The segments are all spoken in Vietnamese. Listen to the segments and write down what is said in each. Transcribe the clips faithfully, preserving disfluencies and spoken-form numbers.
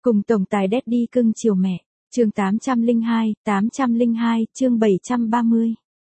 Cùng tổng tài Daddy cưng chiều mẹ. Chương tám trăm lẻ hai, tám trăm lẻ hai, chương bảy trăm ba mươi.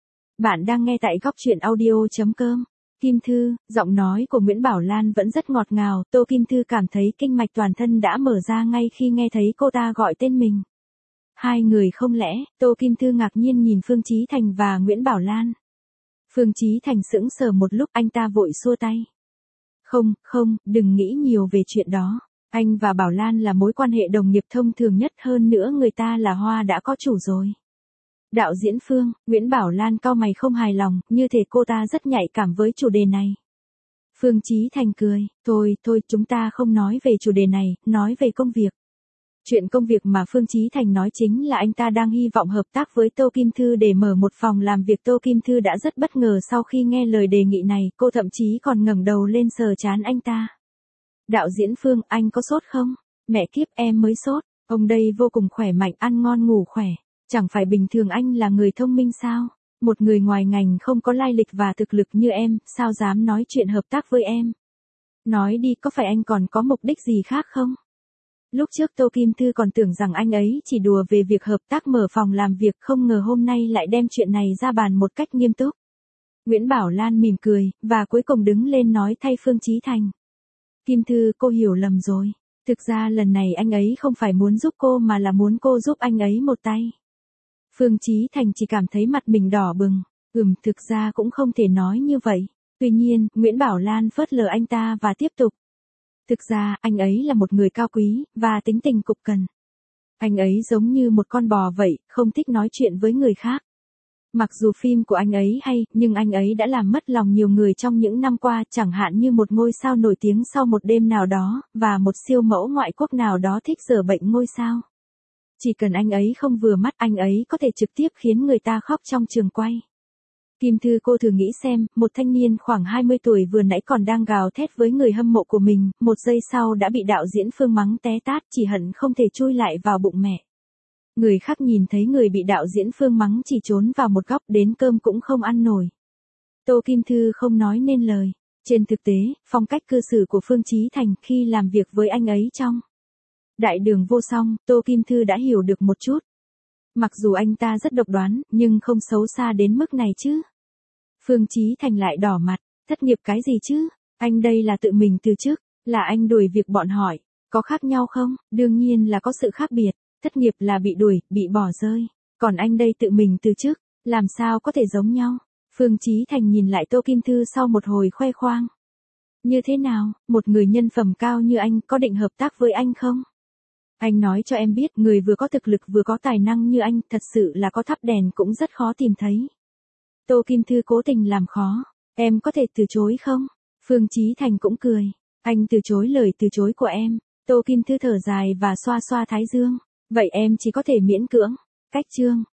Bạn đang nghe tại góc truyện audio chấm com. Kim Thư, giọng nói của Nguyễn Bảo Lan vẫn rất ngọt ngào, Tô Kim Thư cảm thấy kinh mạch toàn thân đã mở ra ngay khi nghe thấy cô ta gọi tên mình. Hai người không lẽ, Tô Kim Thư ngạc nhiên nhìn Phương Chí Thành và Nguyễn Bảo Lan. Phương Chí Thành sững sờ một lúc, anh ta vội xua tay. Không, không, đừng nghĩ nhiều về chuyện đó. Anh và Bảo Lan là mối quan hệ đồng nghiệp thông thường nhất, hơn nữa người ta là hoa đã có chủ rồi. Đạo diễn Phương, Nguyễn Bảo Lan cau mày không hài lòng, như thể cô ta rất nhạy cảm với chủ đề này. Phương Chí Thành cười, thôi, thôi, chúng ta không nói về chủ đề này, nói về công việc. Chuyện công việc mà Phương Chí Thành nói chính là anh ta đang hy vọng hợp tác với Tô Kim Thư để mở một phòng làm việc. Tô Kim Thư đã rất bất ngờ sau khi nghe lời đề nghị này, cô thậm chí còn ngẩng đầu lên sờ trán anh ta. Đạo diễn Phương, anh có sốt không? Mẹ kiếp, em mới sốt. Ông đây vô cùng khỏe mạnh, ăn ngon ngủ khỏe. Chẳng phải bình thường anh là người thông minh sao? Một người ngoài ngành không có lai lịch và thực lực như em, sao dám nói chuyện hợp tác với em? Nói đi, có phải anh còn có mục đích gì khác không? Lúc trước Tô Kim Thư còn tưởng rằng anh ấy chỉ đùa về việc hợp tác mở phòng làm việc, không ngờ hôm nay lại đem chuyện này ra bàn một cách nghiêm túc. Nguyễn Bảo Lan mỉm cười, và cuối cùng đứng lên nói thay Phương Chí Thành. Kim Thư, cô hiểu lầm rồi. Thực ra lần này anh ấy không phải muốn giúp cô mà là muốn cô giúp anh ấy một tay. Phương Chí Thành chỉ cảm thấy mặt mình đỏ bừng. Ừm, thực ra cũng không thể nói như vậy. Tuy nhiên, Nguyễn Bảo Lan phớt lờ anh ta và tiếp tục. Thực ra, anh ấy là một người cao quý, và tính tình cục cằn. Anh ấy giống như một con bò vậy, không thích nói chuyện với người khác. Mặc dù phim của anh ấy hay, nhưng anh ấy đã làm mất lòng nhiều người trong những năm qua, chẳng hạn như một ngôi sao nổi tiếng sau một đêm nào đó, và một siêu mẫu ngoại quốc nào đó thích giở bệnh ngôi sao. Chỉ cần anh ấy không vừa mắt, anh ấy có thể trực tiếp khiến người ta khóc trong trường quay. Kim Thư, cô thử nghĩ xem, một thanh niên khoảng hai mươi tuổi vừa nãy còn đang gào thét với người hâm mộ của mình, một giây sau đã bị đạo diễn Phương mắng té tát, chỉ hận không thể chui lại vào bụng mẹ. Người khác nhìn thấy người bị đạo diễn Phương mắng chỉ trốn vào một góc, đến cơm cũng không ăn nổi. Tô Kim Thư không nói nên lời. Trên thực tế, phong cách cư xử của Phương Chí Thành khi làm việc với anh ấy trong Đại Đường Vô Song, Tô Kim Thư đã hiểu được một chút. Mặc dù anh ta rất độc đoán, nhưng không xấu xa đến mức này chứ. Phương Chí Thành lại đỏ mặt, thất nghiệp cái gì chứ? Anh đây là tự mình từ chức, là anh đuổi việc bọn hỏi. Có khác nhau không? Đương nhiên là có sự khác biệt. Thất nghiệp là bị đuổi, bị bỏ rơi. Còn anh đây tự mình từ chức, làm sao có thể giống nhau? Phương Chí Thành nhìn lại Tô Kim Thư sau một hồi khoe khoang. Như thế nào, một người nhân phẩm cao như anh có định hợp tác với anh không? Anh nói cho em biết, người vừa có thực lực vừa có tài năng như anh, thật sự là có thắp đèn cũng rất khó tìm thấy. Tô Kim Thư cố tình làm khó. Em có thể từ chối không? Phương Chí Thành cũng cười. Anh từ chối lời từ chối của em. Tô Kim Thư thở dài và xoa xoa thái dương. Vậy em chỉ có thể miễn cưỡng. Cách chương.